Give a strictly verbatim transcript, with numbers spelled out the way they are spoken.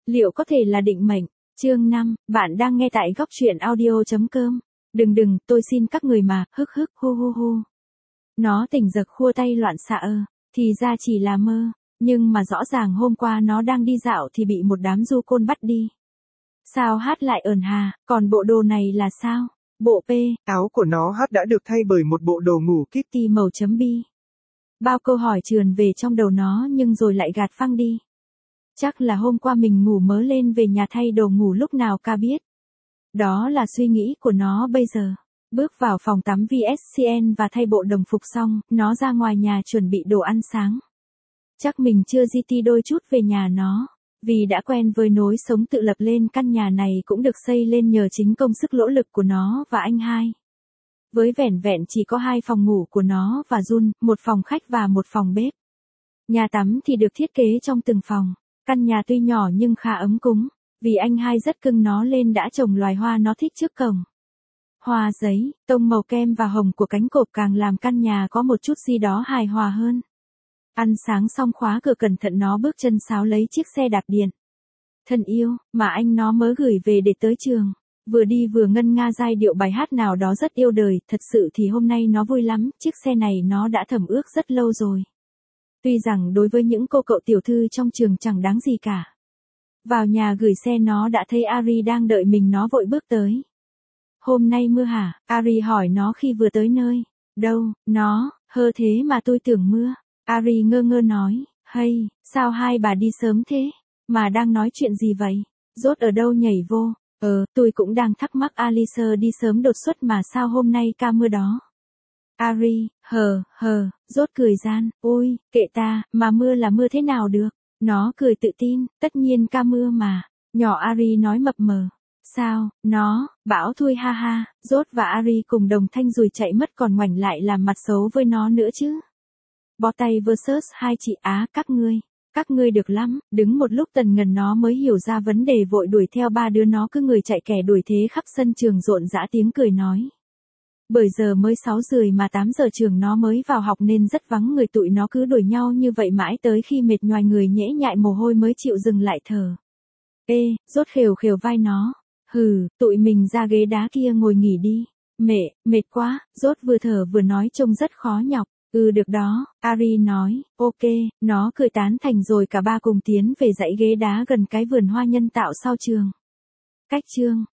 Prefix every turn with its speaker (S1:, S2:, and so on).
S1: Liệu có thể là định mệnh? Chương năm, bạn đang nghe tại góc truyện audio chấm com. Đừng đừng, tôi xin các người mà, hức hức, hu hu hu. Nó tỉnh giật khua tay loạn xạ ơ, thì ra chỉ là mơ, nhưng mà rõ ràng hôm qua nó đang đi dạo thì bị một đám du côn bắt đi. Sao hát lại ờn hà, còn bộ đồ này là sao? Bộ P.
S2: Áo của nó hát đã được thay bởi một bộ đồ ngủ Kitty
S1: màu chấm bi. Bao câu hỏi trườn về trong đầu nó nhưng rồi lại gạt phăng đi. Chắc là hôm qua mình ngủ mớ lên về nhà thay đồ ngủ lúc nào ca biết. Đó là suy nghĩ của nó bây giờ. Bước vào phòng tắm vê ét xê en và thay bộ đồng phục xong, nó ra ngoài nhà chuẩn bị đồ ăn sáng. Chắc mình chưa gi ti đôi chút về nhà nó, vì đã quen với lối sống tự lập lên căn nhà này cũng được xây lên nhờ chính công sức nỗ lực của nó và anh hai. Với vẻn vẹn chỉ có hai phòng ngủ của nó và Jun, một phòng khách và một phòng bếp. Nhà tắm thì được thiết kế trong từng phòng. Căn nhà tuy nhỏ nhưng khá ấm cúng, vì anh hai rất cưng nó lên đã trồng loài hoa nó thích trước cổng. Hoa giấy, tông màu kem và hồng của cánh cộp càng làm căn nhà có một chút gì đó hài hòa hơn. Ăn sáng xong khóa cửa cẩn thận nó bước chân sáo lấy chiếc xe đạp điện. Thân yêu, mà anh nó mới gửi về để tới trường. Vừa đi vừa ngân nga giai điệu bài hát nào đó rất yêu đời, thật sự thì hôm nay nó vui lắm, chiếc xe này nó đã thầm ước rất lâu rồi. Tuy rằng đối với những cô cậu tiểu thư trong trường chẳng đáng gì cả. Vào nhà gửi xe nó đã thấy Ari đang đợi mình, nó vội bước tới. Hôm nay mưa hả? Ari hỏi nó khi vừa tới nơi. Đâu, nó, hơ thế mà tôi tưởng mưa. Ari ngơ ngơ nói, hay, sao hai bà đi sớm thế? Mà đang nói chuyện gì vậy? Rốt ở đâu nhảy vô? Ờ, tôi cũng đang thắc mắc Alice đi sớm đột xuất mà sao hôm nay ca mưa đó. Ari, hờ, hờ, rốt cười gian, ôi, kệ ta, mà mưa là mưa thế nào được. Nó cười tự tin, tất nhiên ca mưa mà. Nhỏ Ari nói mập mờ. Sao, nó, bão thui ha ha, rốt và Ari cùng đồng thanh rồi chạy mất còn ngoảnh lại làm mặt xấu với nó nữa chứ. Bó tay versus hai chị Á, các ngươi. Các ngươi được lắm, đứng một lúc tần ngần nó mới hiểu ra vấn đề vội đuổi theo ba đứa nó cứ người chạy kẻ đuổi thế khắp sân trường rộn rã tiếng cười nói. Bởi giờ mới sáu rưỡi mà tám giờ trường nó mới vào học nên rất vắng người, tụi nó cứ đuổi nhau như vậy mãi tới khi mệt nhoài người nhễ nhại mồ hôi mới chịu dừng lại thở. Ê, rốt khều khều vai nó. Hừ, tụi mình ra ghế đá kia ngồi nghỉ đi. Mẹ, mệt quá, rốt vừa thở vừa nói trông rất khó nhọc. Ừ được đó, Ari nói, ok, nó cười tán thành rồi cả ba cùng tiến về dãy ghế đá gần cái vườn hoa nhân tạo sau trường. Cách chương